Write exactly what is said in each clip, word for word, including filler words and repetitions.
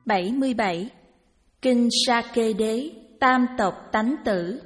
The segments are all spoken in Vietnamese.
bảy mươi bảy. Kinh Sa-kê Đế Tam Tộc Tánh Tử.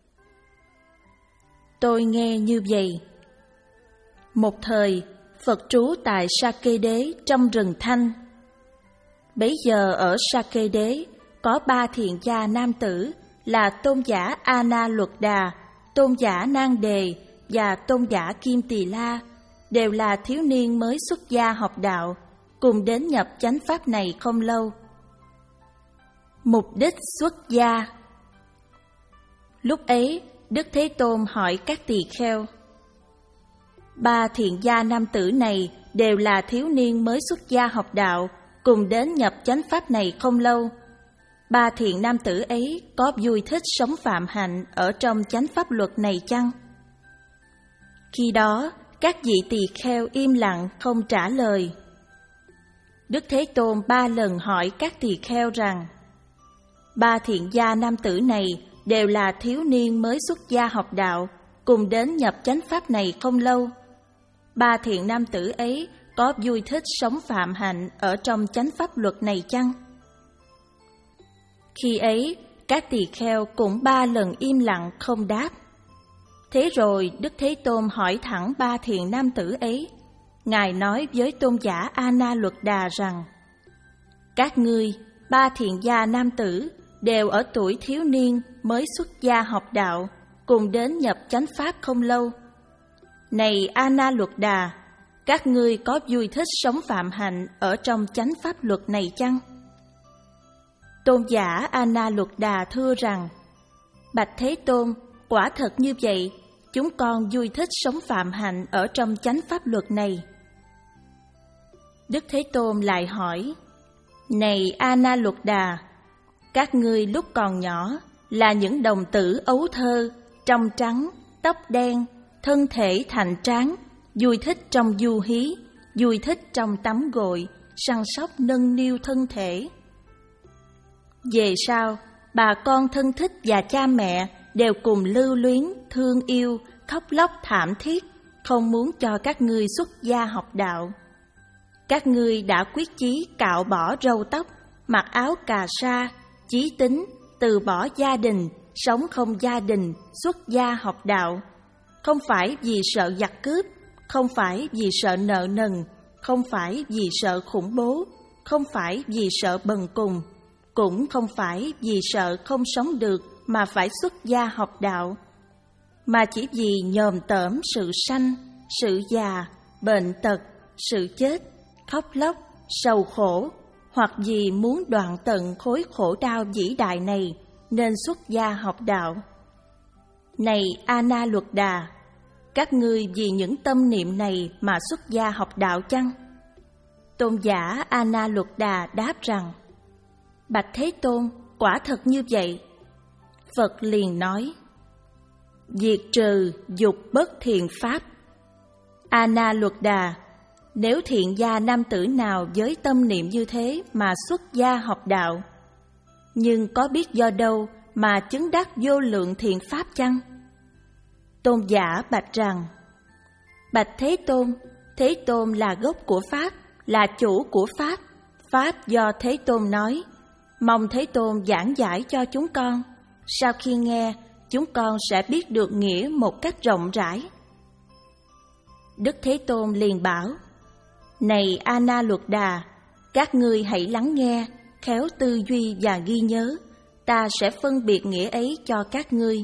Tôi nghe như vậy. Một thời, Phật trú tại Sa-kê Đế trong rừng Thanh. Bấy giờ ở Sa-kê Đế có ba thiện gia nam tử là tôn giả A-na-luật-đà, tôn giả Nan-đề và tôn giả Kim Tỳ La, đều là thiếu niên mới xuất gia học đạo, cùng đến nhập chánh pháp này không lâu. Mục đích xuất gia. Lúc ấy, Đức Thế Tôn hỏi các tỳ kheo: ba thiện gia nam tử này đều là thiếu niên mới xuất gia học đạo, cùng đến nhập chánh pháp này không lâu. Ba thiện nam tử ấy có vui thích sống phạm hạnh ở trong chánh pháp luật này chăng? Khi đó, các vị tỳ kheo im lặng không trả lời. Đức Thế Tôn ba lần hỏi các tỳ kheo rằng: ba thiện gia nam tử này đều là thiếu niên mới xuất gia học đạo, cùng đến nhập chánh pháp này không lâu. Ba thiện nam tử ấy có vui thích sống phạm hạnh ở trong chánh pháp luật này chăng? Khi ấy, các tỳ kheo cũng ba lần im lặng không đáp. Thế rồi Đức Thế Tôn hỏi thẳng ba thiện nam tử ấy. Ngài nói với tôn giả A-na-luật-đà rằng: các ngươi, ba thiện gia nam tử, đều ở tuổi thiếu niên mới xuất gia học đạo, cùng đến nhập chánh pháp không lâu. Này A-na-luật-đà, các ngươi có vui thích sống phạm hạnh ở trong chánh pháp luật này chăng? Tôn giả A-na-luật-đà thưa rằng: bạch Thế Tôn, quả thật như vậy, chúng con vui thích sống phạm hạnh ở trong chánh pháp luật này. Đức Thế Tôn lại hỏi: này A-na-luật-đà, các ngươi lúc còn nhỏ là những đồng tử ấu thơ, trong trắng, tóc đen, thân thể thành tráng, vui thích trong du hí, vui thích trong tắm gội, săn sóc nâng niu thân thể. Về sau, bà con thân thích và cha mẹ đều cùng lưu luyến, thương yêu, khóc lóc thảm thiết, không muốn cho các ngươi xuất gia học đạo. Các ngươi đã quyết chí cạo bỏ râu tóc, mặc áo cà sa, chí tín, từ bỏ gia đình, sống không gia đình, xuất gia học đạo. Không phải vì sợ giặc cướp, không phải vì sợ nợ nần, không phải vì sợ khủng bố, không phải vì sợ bần cùng, cũng không phải vì sợ không sống được mà phải xuất gia học đạo, mà chỉ vì nhòm tởm sự sanh, sự già, bệnh tật, sự chết, khóc lóc, sầu khổ, hoặc vì muốn đoạn tận khối khổ đau vĩ đại này nên xuất gia học đạo. Này A-na-luật-đà, các ngươi vì những tâm niệm này mà xuất gia học đạo chăng? Tôn giả A-na-luật-đà đáp rằng: bạch Thế Tôn, quả thật như vậy. Phật liền nói: diệt trừ dục bất thiện pháp. A-na-luật-đà, nếu thiện gia nam tử nào với tâm niệm như thế mà xuất gia học đạo, nhưng có biết do đâu mà chứng đắc vô lượng thiện pháp chăng? Tôn giả bạch rằng: bạch Thế Tôn, Thế Tôn là gốc của pháp, là chủ của pháp, pháp do Thế Tôn nói, mong Thế Tôn giảng giải cho chúng con. Sau khi nghe, chúng con sẽ biết được nghĩa một cách rộng rãi. Đức Thế Tôn liền bảo: này A-na-luật-đà, các ngươi hãy lắng nghe, khéo tư duy và ghi nhớ, ta sẽ phân biệt nghĩa ấy cho các ngươi.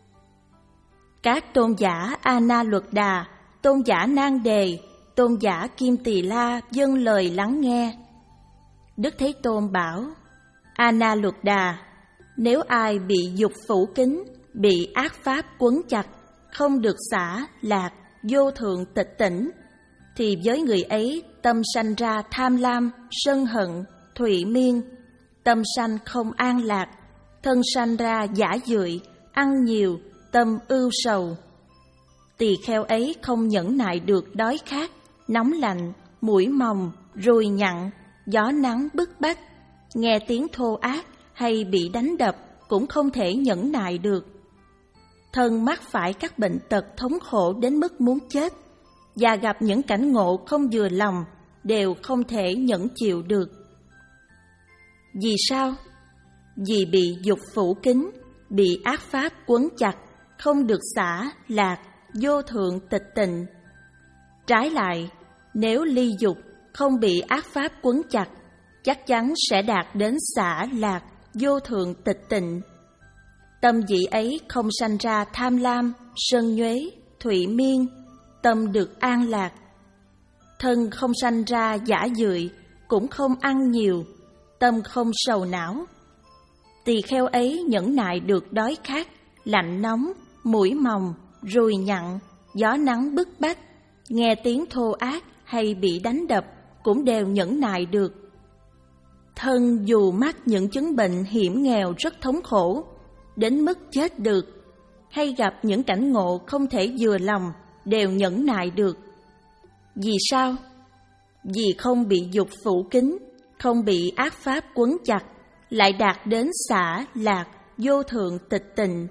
Các tôn giả A-na-luật-đà, tôn giả Nan-đề, tôn giả Kim Tỳ La vâng lời lắng nghe. Đức Thế Tôn bảo: A-na-luật-đà, nếu ai bị dục phủ kính, bị ác pháp quấn chặt, không được xả, lạc, vô thượng tịch tỉnh, thì với người ấy tâm sanh ra tham lam, sân hận, thụy miên, tâm sanh không an lạc, thân sanh ra giả dưỡi, ăn nhiều, tâm ưu sầu. Tỳ kheo ấy không nhẫn nại được đói khát, nóng lạnh, mũi mồng, ruồi nhặn, gió nắng bức bách, nghe tiếng thô ác hay bị đánh đập cũng không thể nhẫn nại được. Thân mắc phải các bệnh tật thống khổ đến mức muốn chết, và gặp những cảnh ngộ không vừa lòng đều không thể nhẫn chịu được. Vì sao? Vì bị dục phủ kín, bị ác pháp quấn chặt, không được xả, lạc, vô thượng tịch tịnh. Trái lại, nếu ly dục, không bị ác pháp quấn chặt, chắc chắn sẽ đạt đến xả, lạc, vô thượng tịch tịnh. Tâm vị ấy không sanh ra tham lam, sân nhuế, thụy miên, tâm được an lạc. Thân không sanh ra giả dưỡi, cũng không ăn nhiều, tâm không sầu não. Tỳ kheo ấy nhẫn nại được đói khát, lạnh nóng, mũi mòng, ruồi nhặn, gió nắng bức bách, nghe tiếng thô ác hay bị đánh đập cũng đều nhẫn nại được. Thân dù mắc những chứng bệnh hiểm nghèo rất thống khổ, đến mức chết được, hay gặp những cảnh ngộ không thể vừa lòng, đều nhẫn nại được. Vì sao? Vì không bị dục phủ kín, không bị ác pháp quấn chặt, lại đạt đến xả, lạc, vô thượng tịch tịnh.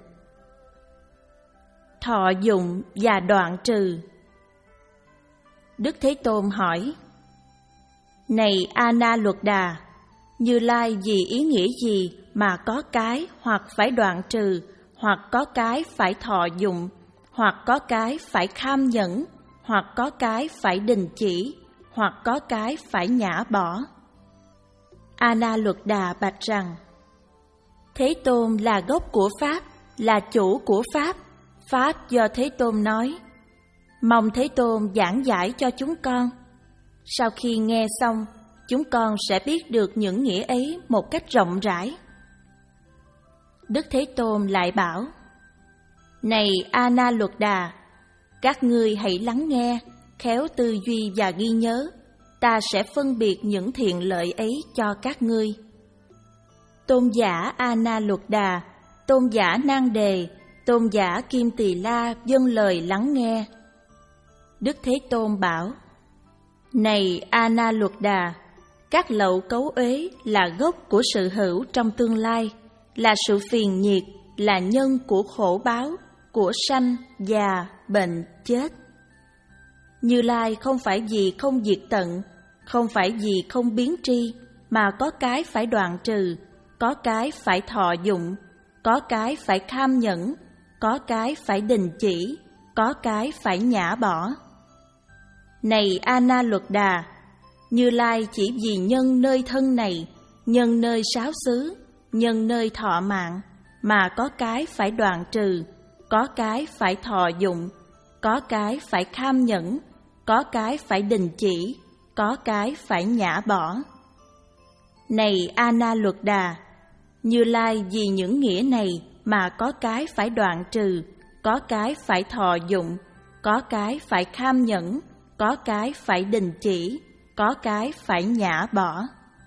Thọ dụng và đoạn trừ. Đức Thế Tôn hỏi: Này A Na Luật Đà, Như Lai vì ý nghĩa gì mà có cái hoặc phải đoạn trừ, hoặc có cái phải thọ dụng, hoặc có cái phải kham nhẫn, hoặc có cái phải đình chỉ, hoặc có cái phải nhả bỏ? A Na Luật Đà bạch rằng: Thế Tôn là gốc của Pháp, là chủ của Pháp, Pháp do Thế Tôn nói. Mong Thế Tôn giảng giải cho chúng con. Sau khi nghe xong, chúng con sẽ biết được những nghĩa ấy một cách rộng rãi. Đức Thế Tôn lại bảo: Này A Na Luật Đà, các ngươi hãy lắng nghe, khéo tư duy và ghi nhớ. Ta sẽ phân biệt những thiện lợi ấy cho các ngươi. Tôn giả A Na Luật Đà, tôn giả Nan Đề, tôn giả Kim Tỳ La vâng lời lắng nghe. Đức Thế Tôn bảo: Này A Na Luật Đà, các lậu cấu uế là gốc của sự hữu trong tương lai, là sự phiền nhiệt, là nhân của khổ báo, của sanh, già, bệnh, chết. Như Lai không phải vì không diệt tận, không phải vì không biến tri, mà có cái phải đoạn trừ, có cái phải thọ dụng, có cái phải kham nhẫn, có cái phải đình chỉ, có cái phải nhả bỏ. Này A Na Luật Đà, Như Lai chỉ vì nhân nơi thân này, nhân nơi sáu xứ, nhân nơi thọ mạng, mà có cái phải đoạn trừ, có cái phải thọ dụng, có cái phải kham nhẫn, có cái phải đình chỉ, có cái phải nhả bỏ. Này A Na Luật Đà, Như Lai vì những nghĩa này mà có cái phải đoạn trừ, có cái phải thọ dụng, có cái phải kham nhẫn, có cái phải đình chỉ, có cái phải nhả bỏ.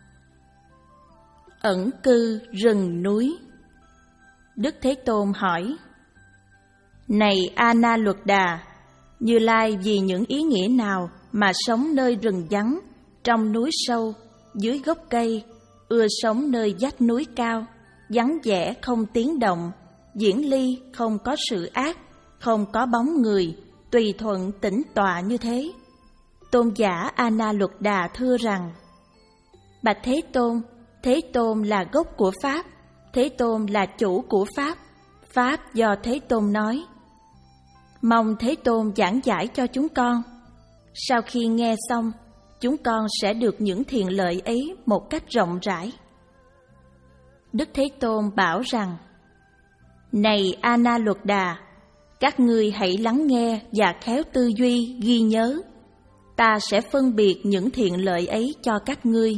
Ẩn cư rừng núi. Đức Thế Tôn hỏi: Này A Na Luật Đà, Như Lai vì những ý nghĩa nào mà sống nơi rừng vắng, trong núi sâu, dưới gốc cây, ưa sống nơi vách núi cao, vắng vẻ không tiếng động, diễn ly không có sự ác, không có bóng người, tùy thuận tĩnh tọa như thế? Tôn giả A Na Luật Đà thưa rằng: Bạch Thế Tôn, Thế Tôn là gốc của Pháp, Thế Tôn là chủ của Pháp, Pháp do Thế Tôn nói. Mong Thế Tôn giảng giải cho chúng con. Sau khi nghe xong, chúng con sẽ được những thiện lợi ấy một cách rộng rãi. Đức Thế Tôn bảo rằng: Này A Na Luật Đà, các ngươi hãy lắng nghe và khéo tư duy ghi nhớ. Ta sẽ phân biệt những thiện lợi ấy cho các ngươi.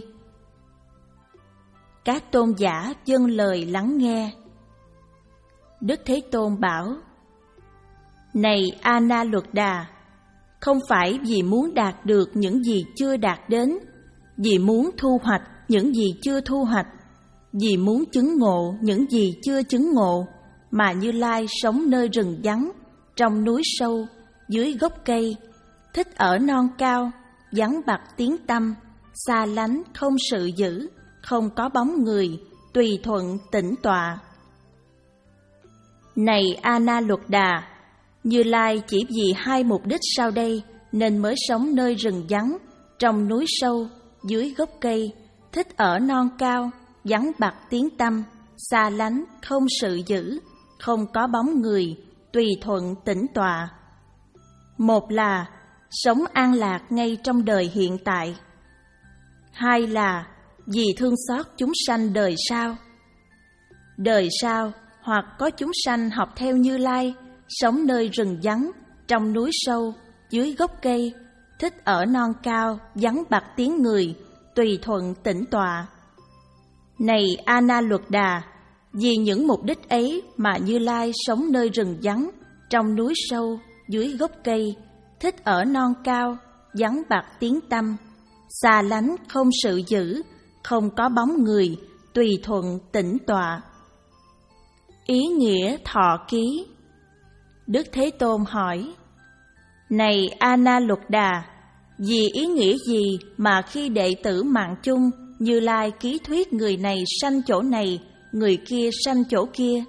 Các tôn giả vâng lời lắng nghe. Đức Thế Tôn bảo: Này A Na Luật Đà, không phải vì muốn đạt được những gì chưa đạt đến, vì muốn thu hoạch những gì chưa thu hoạch, vì muốn chứng ngộ những gì chưa chứng ngộ, mà Như Lai sống nơi rừng vắng, trong núi sâu, dưới gốc cây, thích ở non cao, vắng bặt tiếng tăm, xa lánh không sự dữ, không có bóng người, tùy thuận tĩnh tọa. Này A Na Luật Đà, Như Lai chỉ vì hai mục đích sau đây nên mới sống nơi rừng vắng, trong núi sâu, dưới gốc cây, thích ở non cao, vắng bặt tiếng tăm, xa lánh, không sự giữ, không có bóng người, tùy thuận tĩnh tọa. Một là sống an lạc ngay trong đời hiện tại. Hai là vì thương xót chúng sanh đời sau. Đời sau hoặc có chúng sanh học theo Như Lai, sống nơi rừng vắng, trong núi sâu, dưới gốc cây, thích ở non cao, vắng bặt tiếng người, tùy thuận tĩnh tọa. Này A Na Luật Đà, vì những mục đích ấy mà Như Lai sống nơi rừng vắng, trong núi sâu, dưới gốc cây, thích ở non cao, vắng bặt tiếng tăm, xa lánh không sự giữ, không có bóng người, tùy thuận tĩnh tọa. Ý nghĩa thọ ký. Đức Thế Tôn hỏi: Này A Na Luật Đà, vì ý nghĩa gì mà khi đệ tử mạng chung, Như Lai ký thuyết người này sanh chỗ này, người kia sanh chỗ kia?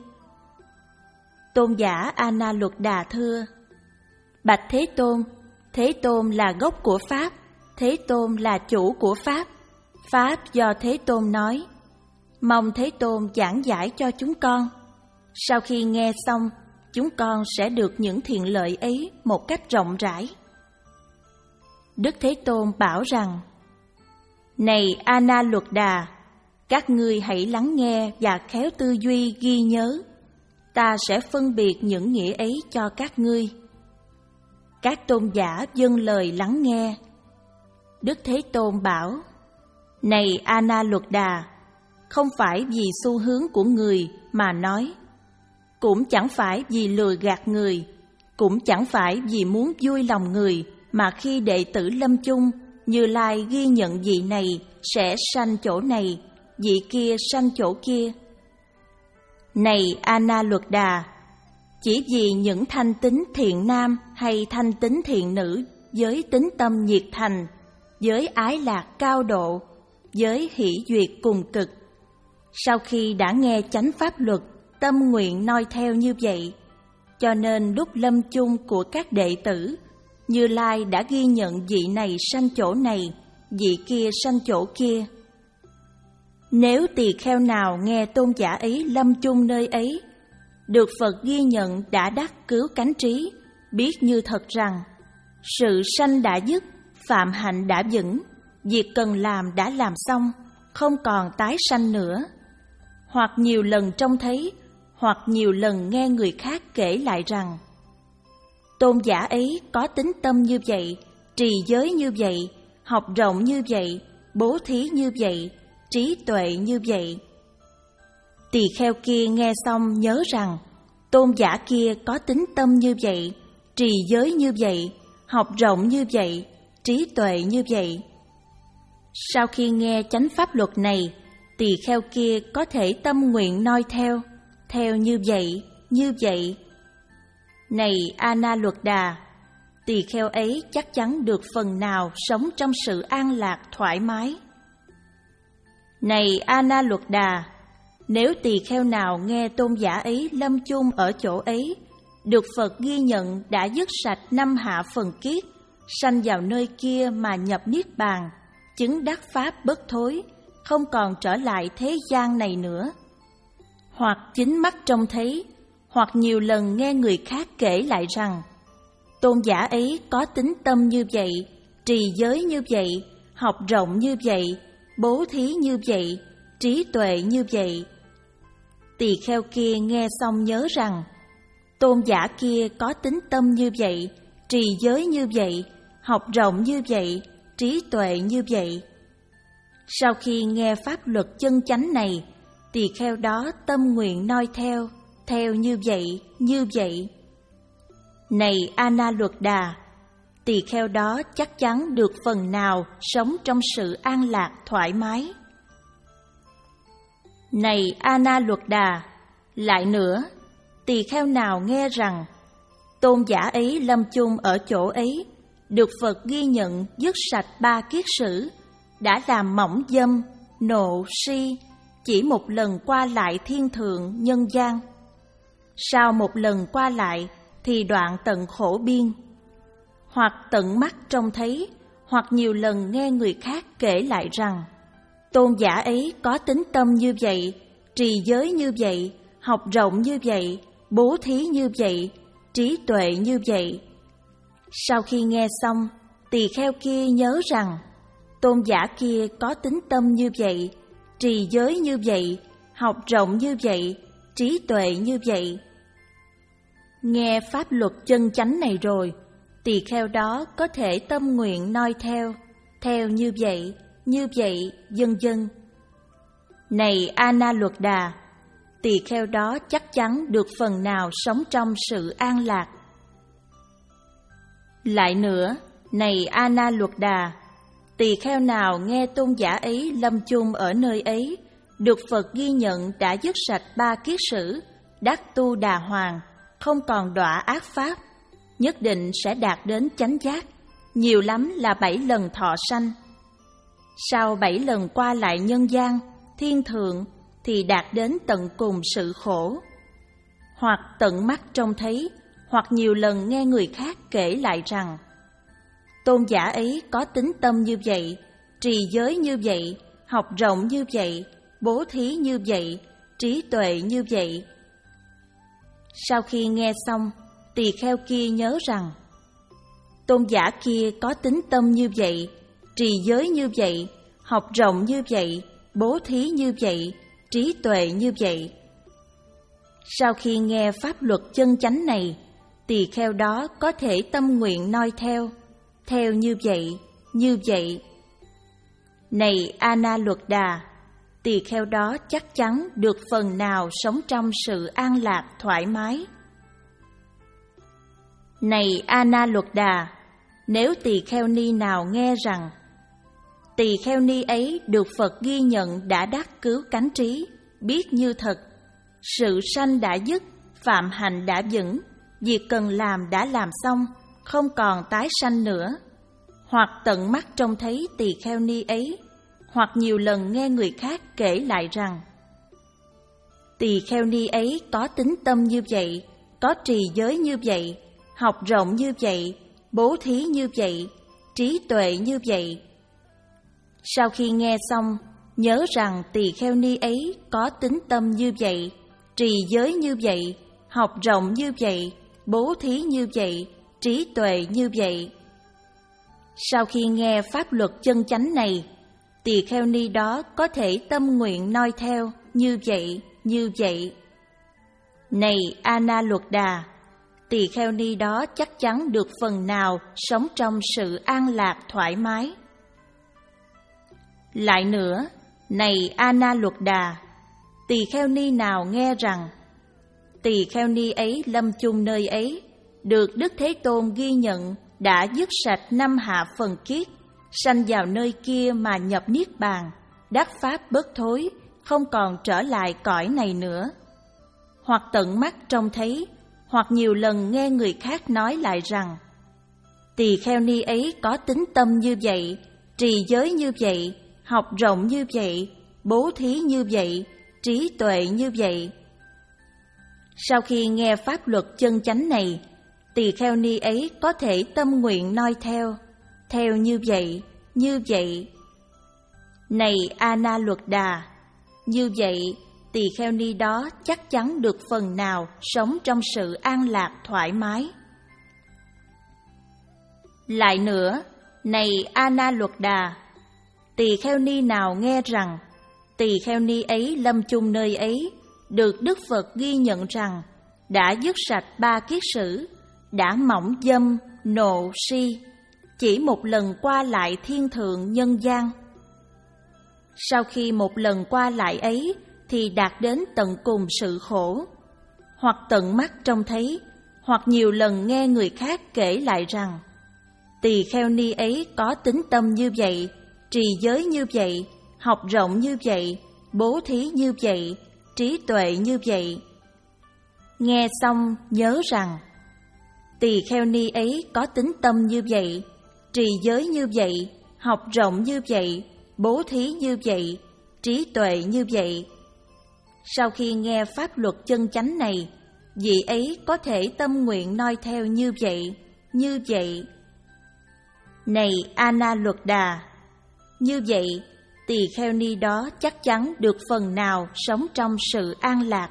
Tôn giả A Na Luật Đà thưa: Bạch Thế Tôn, Thế Tôn là gốc của Pháp, Thế Tôn là chủ của Pháp, Pháp do Thế Tôn nói. Mong Thế Tôn giảng giải cho chúng con. Sau khi nghe xong, chúng con sẽ được những thiện lợi ấy một cách rộng rãi. Đức Thế Tôn bảo rằng: Này A Na Luật Đà, các ngươi hãy lắng nghe và khéo tư duy ghi nhớ. Ta sẽ phân biệt những nghĩa ấy cho các ngươi. Các tôn giả vâng lời lắng nghe. Đức Thế Tôn bảo: Này A Na Luật Đà, không phải vì xu hướng của người mà nói, cũng chẳng phải vì lừa gạt người, cũng chẳng phải vì muốn vui lòng người mà khi đệ tử lâm chung, Như Lai ghi nhận vị này sẽ sanh chỗ này, vị kia sanh chỗ kia. Này A Na Luật Đà, chỉ vì những thanh tín thiện nam hay thanh tín thiện nữ với tính tâm nhiệt thành, với ái lạc cao độ, với hỷ duyệt cùng cực, sau khi đã nghe chánh pháp luật, tâm nguyện noi theo như vậy, cho nên lúc lâm chung của các đệ tử, Như Lai đã ghi nhận vị này sanh chỗ này, vị kia sanh chỗ kia. Nếu tỳ kheo nào nghe tôn giả ấy lâm chung nơi ấy, được Phật ghi nhận đã đắc cứu cánh trí, biết như thật rằng sự sanh đã dứt, phạm hạnh đã vững, việc cần làm đã làm xong, không còn tái sanh nữa. Hoặc nhiều lần trông thấy, hoặc nhiều lần nghe người khác kể lại rằng tôn giả ấy có tính tâm như vậy, trì giới như vậy, học rộng như vậy, bố thí như vậy, trí tuệ như vậy. Tỳ kheo kia nghe xong nhớ rằng tôn giả kia có tính tâm như vậy, trì giới như vậy, học rộng như vậy, trí tuệ như vậy. Sau khi nghe chánh pháp luật này, tỳ kheo kia có thể tâm nguyện noi theo, theo như vậy, như vậy. Này A Na Luật Đà, tỳ kheo ấy chắc chắn được phần nào sống trong sự an lạc thoải mái. Này A Na Luật Đà, nếu tỳ kheo nào nghe tôn giả ấy lâm chung ở chỗ ấy, được Phật ghi nhận đã dứt sạch năm hạ phần kiết, sanh vào nơi kia mà nhập niết bàn, chứng đắc pháp bất thối, không còn trở lại thế gian này nữa. Hoặc chính mắt trông thấy, hoặc nhiều lần nghe người khác kể lại rằng tôn giả ấy có tính tâm như vậy, trì giới như vậy, học rộng như vậy, bố thí như vậy, trí tuệ như vậy. Tỳ kheo kia nghe xong nhớ rằng tôn giả kia có tính tâm như vậy, trì giới như vậy, học rộng như vậy, trí tuệ như vậy. Sau khi nghe pháp luật chân chánh này, tỳ kheo đó tâm nguyện noi theo, theo như vậy, như vậy. Này A Na Luật Đà, tỳ kheo đó chắc chắn được phần nào sống trong sự an lạc thoải mái. Này A Na Luật Đà, lại nữa, tỳ kheo nào nghe rằng tôn giả ấy lâm chung ở chỗ ấy, được Phật ghi nhận dứt sạch ba kiết sử, đã làm mỏng dâm, nộ, si, chỉ một lần qua lại thiên thượng nhân gian. Sau một lần qua lại thì đoạn tận khổ biên. Hoặc tận mắt trông thấy, hoặc nhiều lần nghe người khác kể lại rằng tôn giả ấy có tính tâm như vậy, trì giới như vậy, học rộng như vậy, bố thí như vậy, trí tuệ như vậy. Sau khi nghe xong, tỳ kheo kia nhớ rằng tôn giả kia có tính tâm như vậy, trì giới như vậy, học rộng như vậy, trí tuệ như vậy. Nghe pháp luật chân chánh này rồi, tỳ kheo đó có thể tâm nguyện noi theo, theo như vậy, như vậy, vân vân. Này A Na Luật Đà, tỳ kheo đó chắc chắn được phần nào sống trong sự an lạc. Lại nữa, này A Na Luật Đà, tỳ kheo nào nghe tôn giả ấy lâm chung ở nơi ấy, được Phật ghi nhận đã dứt sạch ba kiết sử, đắc tu đà hoàng, không còn đọa ác pháp, nhất định sẽ đạt đến chánh giác, nhiều lắm là bảy lần thọ sanh. Sau bảy lần qua lại nhân gian, thiên thượng thì đạt đến tận cùng sự khổ. Hoặc tận mắt trông thấy, hoặc nhiều lần nghe người khác kể lại rằng tôn giả ấy có tính tâm như vậy, trì giới như vậy, học rộng như vậy, bố thí như vậy, trí tuệ như vậy. Sau khi nghe xong, tỳ kheo kia nhớ rằng tôn giả kia có tính tâm như vậy, trì giới như vậy, học rộng như vậy, bố thí như vậy, trí tuệ như vậy. Sau khi nghe pháp luật chân chánh này, tỳ kheo đó có thể tâm nguyện noi theo, theo như vậy, như vậy. Này A Na Luật Đà, tỳ kheo đó chắc chắn được phần nào sống trong sự an lạc thoải mái. Này A Na Luật Đà, nếu tỳ kheo ni nào nghe rằng tỳ kheo ni ấy được Phật ghi nhận đã đắc cứu cánh trí, biết như thật, sự sanh đã dứt, phạm hạnh đã vững, việc cần làm đã làm xong, không còn tái sanh nữa, hoặc tận mắt trông thấy tỳ kheo ni ấy, hoặc nhiều lần nghe người khác kể lại rằng tỳ kheo ni ấy có tính tâm như vậy, có trì giới như vậy, học rộng như vậy, bố thí như vậy, trí tuệ như vậy. Sau khi nghe xong, nhớ rằng tỳ kheo ni ấy có tính tâm như vậy, trì giới như vậy, học rộng như vậy, bố thí như vậy, trí tuệ như vậy. Sau khi nghe pháp luật chân chánh này, tỳ kheo ni đó có thể tâm nguyện noi theo như vậy, như vậy. Này A Na Luật Đà, tỳ kheo ni đó chắc chắn được phần nào sống trong sự an lạc thoải mái. Lại nữa, này A Na Luật Đà, tỳ kheo ni nào nghe rằng tỳ kheo ni ấy lâm chung nơi ấy, được Đức Thế Tôn ghi nhận đã dứt sạch năm hạ phần kiết, sanh vào nơi kia mà nhập niết bàn, đắc pháp bất thối, không còn trở lại cõi này nữa. Hoặc tận mắt trông thấy, hoặc nhiều lần nghe người khác nói lại rằng tỳ kheo ni ấy có tính tâm như vậy, trì giới như vậy, học rộng như vậy, bố thí như vậy, trí tuệ như vậy. Sau khi nghe pháp luật chân chánh này, tỳ kheo ni ấy có thể tâm nguyện noi theo, theo như vậy, như vậy. Này A Na Luật Đà, như vậy tỳ kheo ni đó chắc chắn được phần nào sống trong sự an lạc thoải mái. Lại nữa, này A Na Luật Đà, tỳ kheo ni nào nghe rằng tỳ kheo ni ấy lâm chung nơi ấy, được Đức Phật ghi nhận rằng đã dứt sạch ba kiết sử, đã mỏng dâm, nộ, si, chỉ một lần qua lại thiên thượng nhân gian. Sau khi một lần qua lại ấy thì đạt đến tận cùng sự khổ, hoặc tận mắt trông thấy, hoặc nhiều lần nghe người khác kể lại rằng tỳ kheo ni ấy có tính tâm như vậy, trì giới như vậy, học rộng như vậy, bố thí như vậy, trí tuệ như vậy. Nghe xong nhớ rằng tỳ kheo ni ấy có tính tâm như vậy, trì giới như vậy, học rộng như vậy, bố thí như vậy, trí tuệ như vậy. Sau khi nghe pháp luật chân chánh này, vị ấy có thể tâm nguyện noi theo như vậy, như vậy. Này A Na Luật Đà, như vậy tỳ kheo ni đó chắc chắn được phần nào sống trong sự an lạc.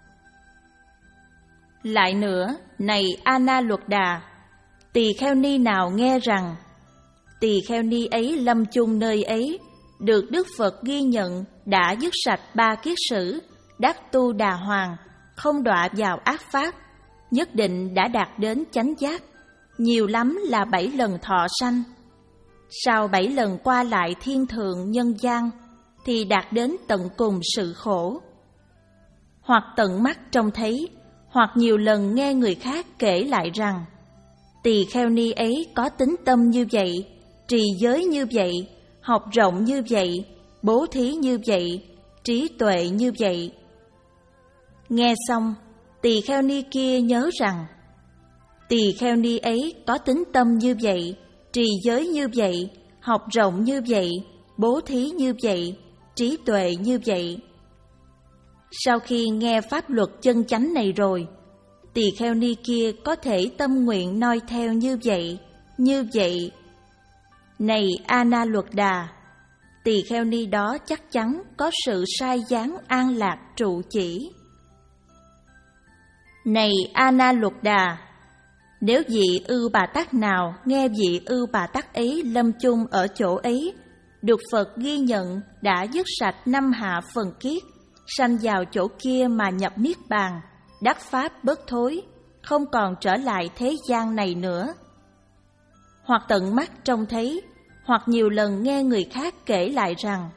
Lại nữa, này Analuddha, tỳ kheo ni nào nghe rằng tỳ kheo ni ấy lâm chung nơi ấy, được Đức Phật ghi nhận đã dứt sạch ba kiết sử, đắc tu đà hoàng, không đọa vào ác pháp, nhất định đã đạt đến chánh giác, nhiều lắm là bảy lần thọ sanh. Sau bảy lần qua lại thiên thượng nhân gian, thì đạt đến tận cùng sự khổ. Hoặc tận mắt trông thấy, hoặc nhiều lần nghe người khác kể lại rằng tỳ kheo ni ấy có tính tâm như vậy, trì giới như vậy, học rộng như vậy, bố thí như vậy, trí tuệ như vậy. Nghe xong, tỳ kheo ni kia nhớ rằng tỳ kheo ni ấy có tính tâm như vậy, trì giới như vậy, học rộng như vậy, bố thí như vậy, trí tuệ như vậy. Sau khi nghe pháp luật chân chánh này rồi, tỳ kheo ni kia có thể tâm nguyện noi theo như vậy, như vậy. Này Analuddha, tỳ kheo ni đó chắc chắn có sự sai dáng an lạc trụ chỉ. Này Analuddha, nếu vị Ư Bà Tát nào nghe vị Ư Bà Tát ấy lâm chung ở chỗ ấy, được Phật ghi nhận đã dứt sạch năm hạ phần kiết, sanh vào chỗ kia mà nhập niết bàn, đắc pháp bất thối, không còn trở lại thế gian này nữa. Hoặc tận mắt trông thấy, hoặc nhiều lần nghe người khác kể lại rằng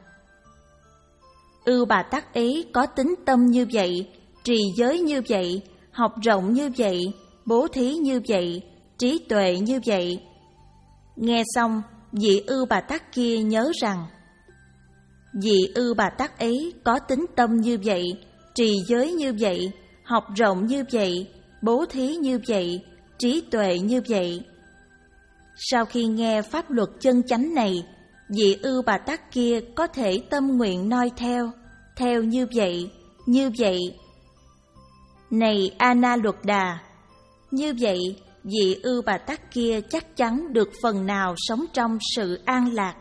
Ư Bà Tát ấy có tính tâm như vậy, trì giới như vậy, học rộng như vậy, bố thí như vậy, trí tuệ như vậy. Nghe xong, vị Ư Bà Tát kia nhớ rằng vị Ư Bà Tát ấy có tính tâm như vậy, trì giới như vậy, học rộng như vậy, bố thí như vậy, trí tuệ như vậy. Sau khi nghe pháp luật chân chánh này, vị Ư Bà Tát kia có thể tâm nguyện noi theo, theo như vậy, như vậy. Này Analuddha, như vậy, vị Ư Bà Tát kia chắc chắn được phần nào sống trong sự an lạc.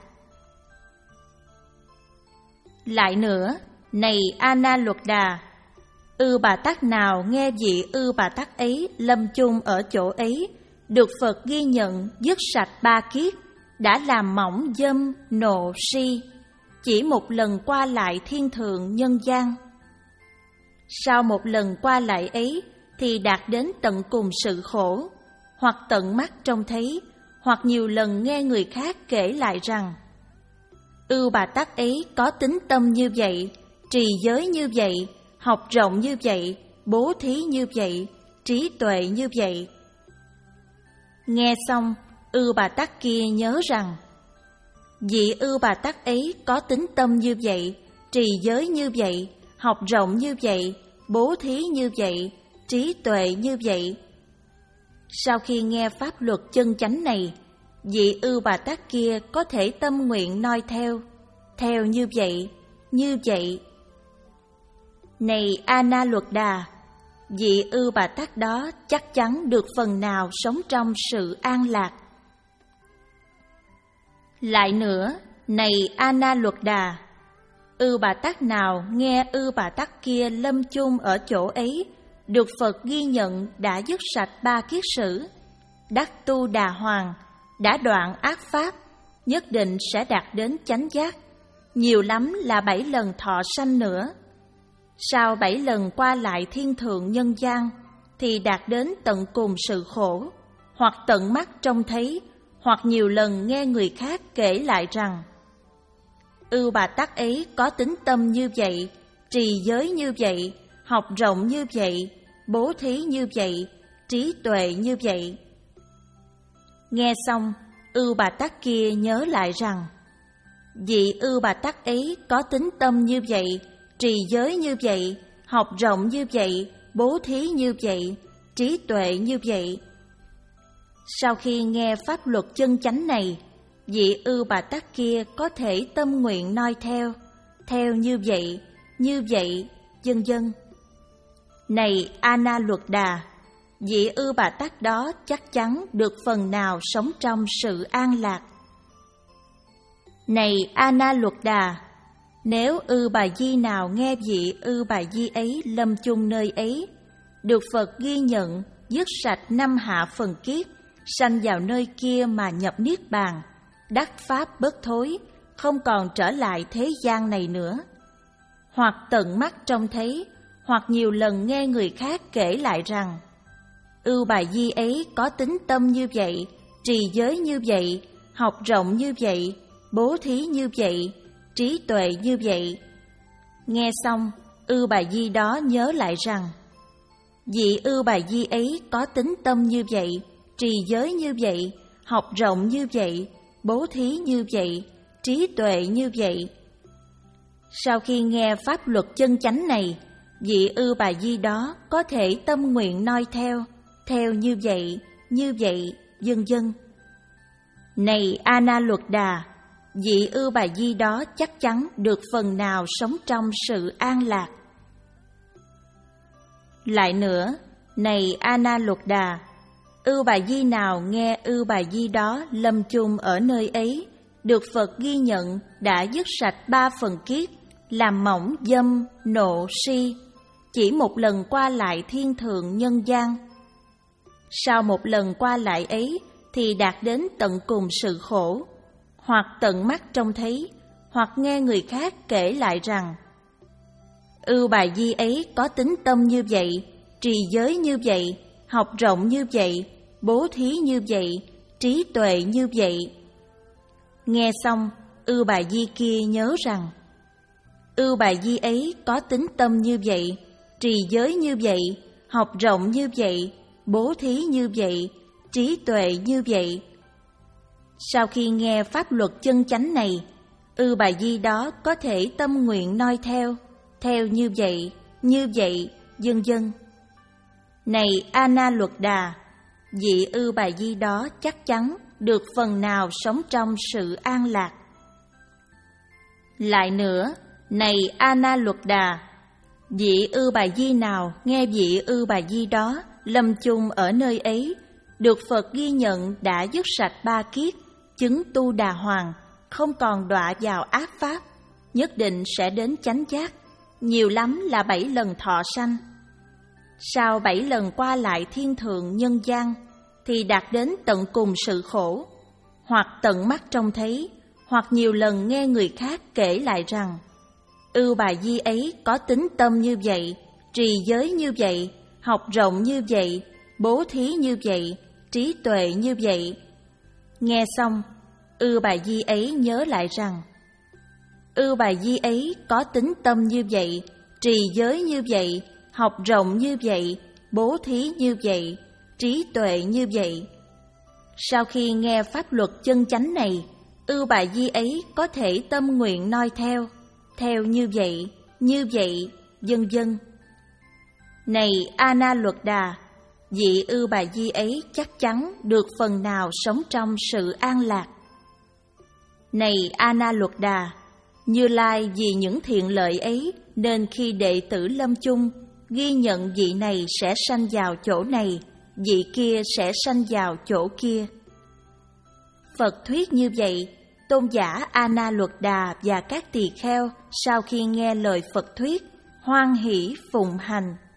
Lại nữa, này Analuddha, Ư Bà Tát nào nghe vị Ư Bà Tát ấy lâm chung ở chỗ ấy, được Phật ghi nhận dứt sạch ba kiết, đã làm mỏng dâm, nộ, si, chỉ một lần qua lại thiên thượng nhân gian. Sau một lần qua lại ấy, thì đạt đến tận cùng sự khổ, hoặc tận mắt trông thấy, hoặc nhiều lần nghe người khác kể lại rằng Ư Bà Tát ấy có tính tâm như vậy, trì giới như vậy, học rộng như vậy, bố thí như vậy, trí tuệ như vậy. Nghe xong, Ư Bà Tát kia nhớ rằng vị Ư Bà Tát ấy có tính tâm như vậy, trì giới như vậy, học rộng như vậy, bố thí như vậy, trí tuệ như vậy. Sau khi nghe pháp luật chân chánh này, vị Ư Bà Tát kia có thể tâm nguyện noi theo, theo như vậy, như vậy. Này Analuddha, vị Ư Bà Tát đó chắc chắn được phần nào sống trong sự an lạc. Lại nữa, này Analuddha, Ư Bà Tát nào nghe Ư Bà Tát kia lâm chung ở chỗ ấy, được Phật ghi nhận đã dứt sạch ba kiết sử, đắc tu đà hoàng, đã đoạn ác pháp, nhất định sẽ đạt đến chánh giác, nhiều lắm là bảy lần thọ sanh nữa. Sau bảy lần qua lại thiên thượng nhân gian, thì đạt đến tận cùng sự khổ, hoặc tận mắt trông thấy, hoặc nhiều lần nghe người khác kể lại rằng Ư Bà Tát ấy có tính tâm như vậy, trì giới như vậy, học rộng như vậy, bố thí như vậy, trí tuệ như vậy. Nghe xong, Ư Bà Tát kia nhớ lại rằng vị Ư Bà Tát ấy có tính tâm như vậy, trì giới như vậy, học rộng như vậy, bố thí như vậy, trí tuệ như vậy. Sau khi nghe pháp luật chân chánh này, vị Ư Bà Tát kia có thể tâm nguyện noi theo, theo như vậy, như vậy, vân vân. Này Analuddha, vị Ư Bà Tát đó chắc chắn được phần nào sống trong sự an lạc. Này A Na Luật Đà, nếu Ư Bà Di nào nghe vị Ư Bà Di ấy lâm chung nơi ấy, được Phật ghi nhận, dứt sạch năm hạ phần kiếp, sanh vào nơi kia mà nhập niết bàn, đắc pháp bất thối, không còn trở lại thế gian này nữa. Hoặc tận mắt trông thấy, hoặc nhiều lần nghe người khác kể lại rằng Ưu Bà Di ấy có tính tâm như vậy, trì giới như vậy, học rộng như vậy, bố thí như vậy, trí tuệ như vậy. Nghe xong, Ưu Bà Di đó nhớ lại rằng vị Ưu Bà Di ấy có tính tâm như vậy, trì giới như vậy, học rộng như vậy, bố thí như vậy, trí tuệ như vậy. Sau khi nghe pháp luật chân chánh này, vị Ưu Bà Di đó có thể tâm nguyện noi theo, theo như vậy, như vậy, vân vân. Này A Na Luật Đà, vị Ưu Bà Di đó chắc chắn được phần nào sống trong sự an lạc. Lại nữa, này A Na Luật Đà, Ưu Bà Di nào nghe Ưu Bà Di đó lâm chung ở nơi ấy, được Phật ghi nhận đã dứt sạch ba phần kiếp, làm mỏng dâm, nộ, si, chỉ một lần qua lại thiên thượng nhân gian. Sau một lần qua lại ấy thì đạt đến tận cùng sự khổ, hoặc tận mắt trông thấy, hoặc nghe người khác kể lại rằng Ưu Bà Di ấy có tính tâm như vậy, trì giới như vậy, học rộng như vậy, bố thí như vậy, trí tuệ như vậy. Nghe xong, Ưu Bà Di kia nhớ rằng Ưu Bà Di ấy có tính tâm như vậy, trì giới như vậy, học rộng như vậy, bố thí như vậy, trí tuệ như vậy. Sau khi nghe pháp luật chân chánh này, Ưu Bà Di đó có thể tâm nguyện noi theo, theo như vậy, như vậy, vân vân. Này A Na Luật Đà, vị Ưu Bà Di đó chắc chắn được phần nào sống trong sự an lạc. Lại nữa, này A Na Luật Đà, vị Ưu Bà Di nào nghe vị Ưu Bà Di đó lâm chung ở nơi ấy, được Phật ghi nhận đã dứt sạch ba kiếp, chứng tu đà hoàng, không còn đọa vào ác pháp, nhất định sẽ đến chánh giác, nhiều lắm là bảy lần thọ sanh. Sau bảy lần qua lại thiên thượng nhân gian thì đạt đến tận cùng sự khổ, hoặc tận mắt trông thấy, hoặc nhiều lần nghe người khác kể lại rằng Ưu Bà Di ấy có tính tâm như vậy, trì giới như vậy, học rộng như vậy, bố thí như vậy, trí tuệ như vậy. Nghe xong, Ưu Bà Di ấy nhớ lại rằng Ưu Bà Di ấy có tính tâm như vậy, trì giới như vậy, học rộng như vậy, bố thí như vậy, trí tuệ như vậy. Sau khi nghe pháp luật chân chánh này, Ưu Bà Di ấy có thể tâm nguyện noi theo, theo như vậy, như vậy, vân vân. Này A Na Luật Đà, vị Ưu Bà Di ấy chắc chắn được phần nào sống trong sự an lạc. Này A Na Luật Đà, Như Lai vì những thiện lợi ấy nên khi đệ tử lâm chung ghi nhận vị này sẽ sanh vào chỗ này, vị kia sẽ sanh vào chỗ kia. Phật thuyết như vậy, tôn giả A Na Luật Đà và các tỳ kheo sau khi nghe lời Phật thuyết hoan hỷ phụng hành.